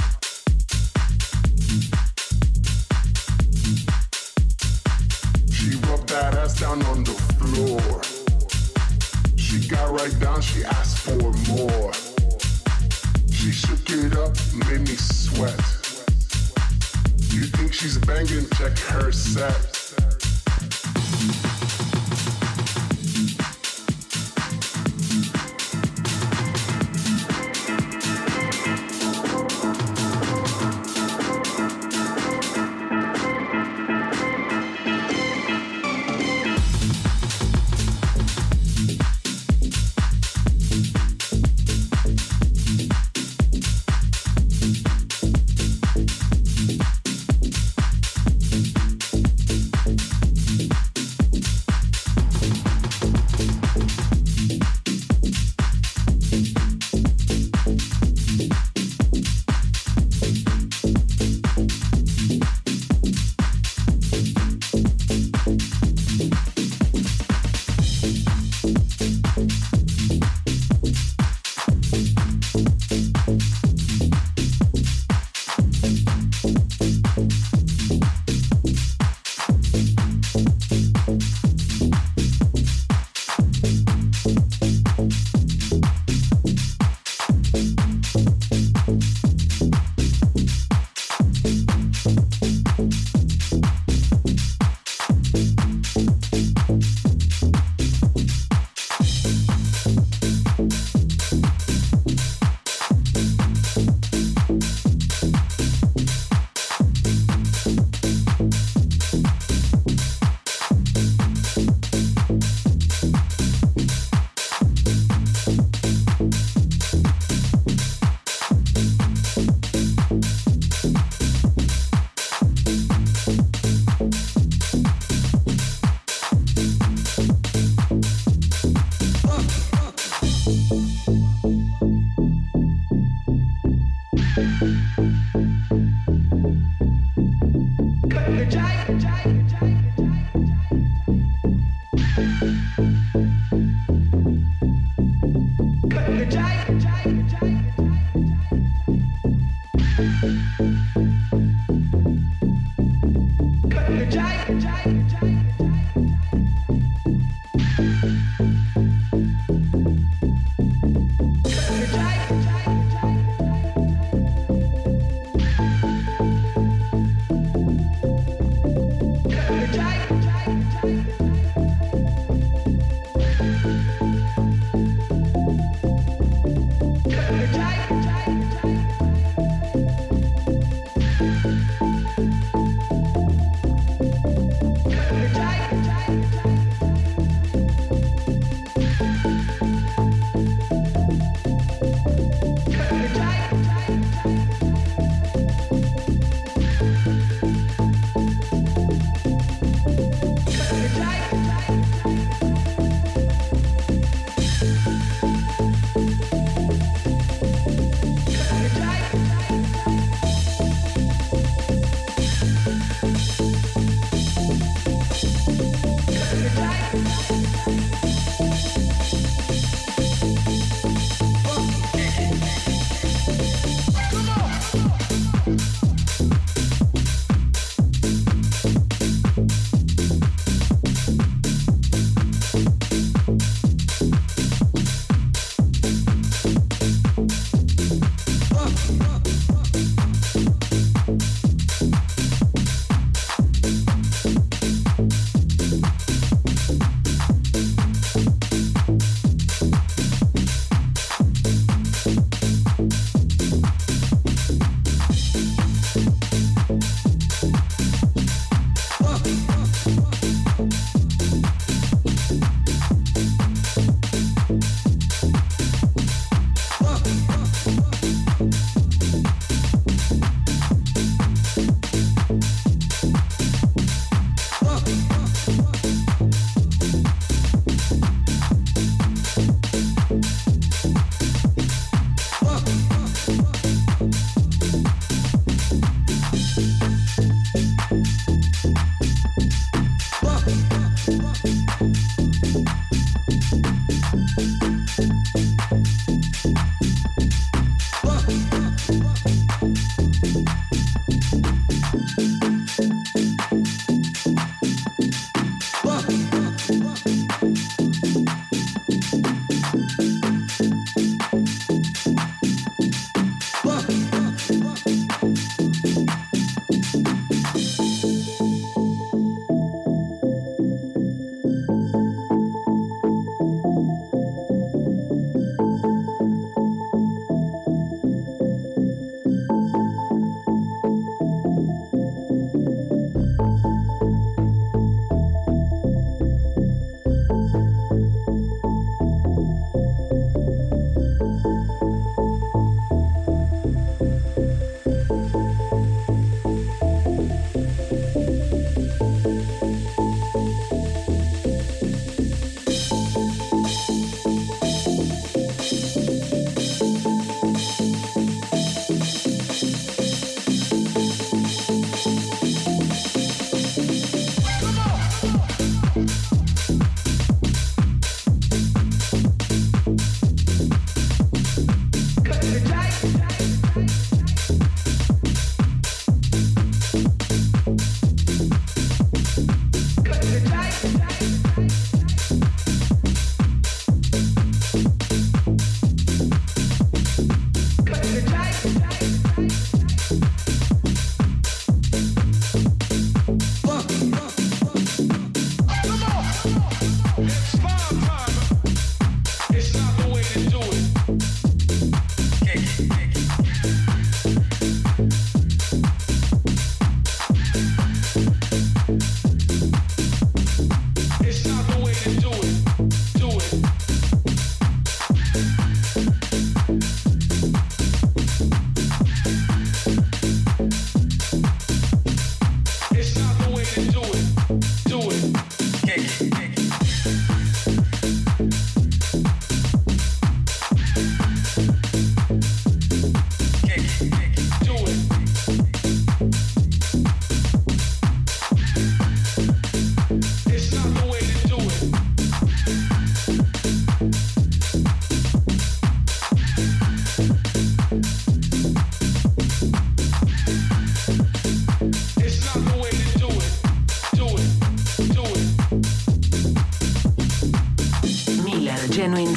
That ass down on the floor. She got right down, she asked for more. She shook it up, made me sweat. You think she's banging? Check her set.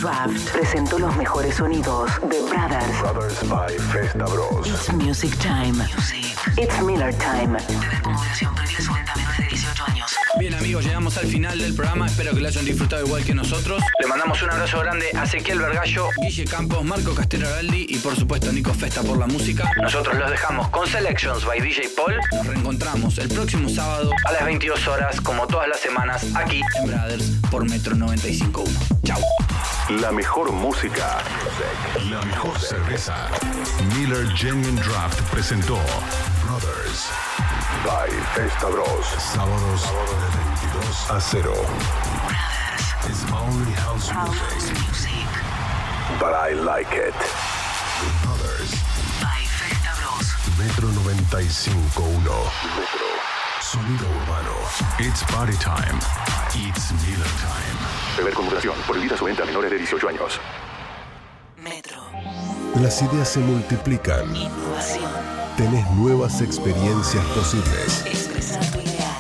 Draft presentó los mejores sonidos de Brothers. Brothers by Festa Bros. It's Music Time. It's Miller Time. Acumulación previa suelta menores de 18 años. Bien amigos, llegamos al final del programa. Espero que lo hayan disfrutado igual que nosotros. Le mandamos un abrazo grande a Ezequiel Vergallo, Guille Campos, Marco Castelo Araldi y por supuesto Nico Festa por la música. Nosotros los dejamos con Selections by DJ Paul. Nos reencontramos el próximo sábado a las 22 horas, como todas las semanas, aquí en Brothers por Metro 95.1. Chau. La mejor música, la mejor cerveza. Miller Genuine Draft presentó Brothers by Festa Bros. Sábados de 22 a 0. Brothers is only house music. But I like it. Brothers by Festa Bros. Metro 95.1. Metro. Sonido urbano. It's party time. It's Miller time. Beber con moderación. Prohibida su venta a menores de 18 años. Metro. Las ideas se multiplican. Innovación. Tenés nuevas experiencias posibles. Expresar tu ideal.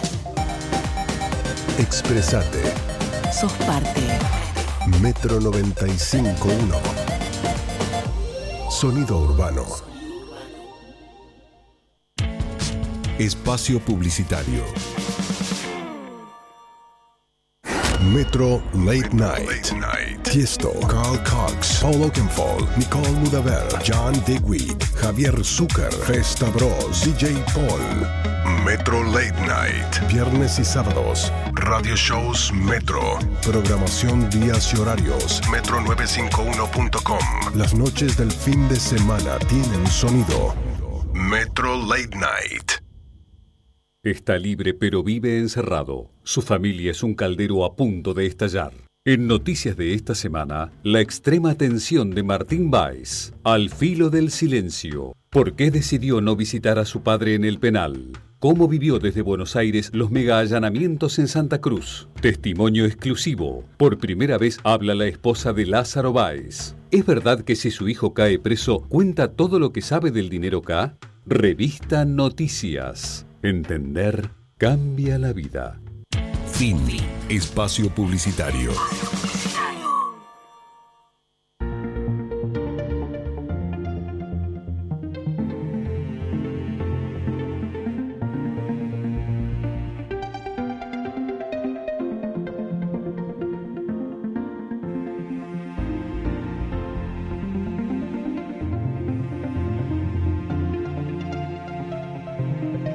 Expresate. Sos parte. Metro 95.1. Sonido urbano. Espacio publicitario. Metro Late Night. Tiesto, Carl Cox, Paul Oakenfold, Nicole Mudaver, John Digweed, Javier Zucker, Festa Bros, DJ Paul. Metro Late Night. Viernes y sábados. Radio shows Metro. Programación, días y horarios. Metro951.com. Las noches del fin de semana tienen sonido. Metro Late Night. Está libre pero vive encerrado. Su familia es un caldero a punto de estallar. En noticias de esta semana, la extrema tensión de Martín Báez. Al filo del silencio. ¿Por qué decidió no visitar a su padre en el penal? ¿Cómo vivió desde Buenos Aires los mega allanamientos en Santa Cruz? Testimonio exclusivo. Por primera vez habla la esposa de Lázaro Báez. ¿Es verdad que si su hijo cae preso, cuenta todo lo que sabe del dinero K? Revista Noticias. Entender cambia la vida. Fin. Espacio publicitario.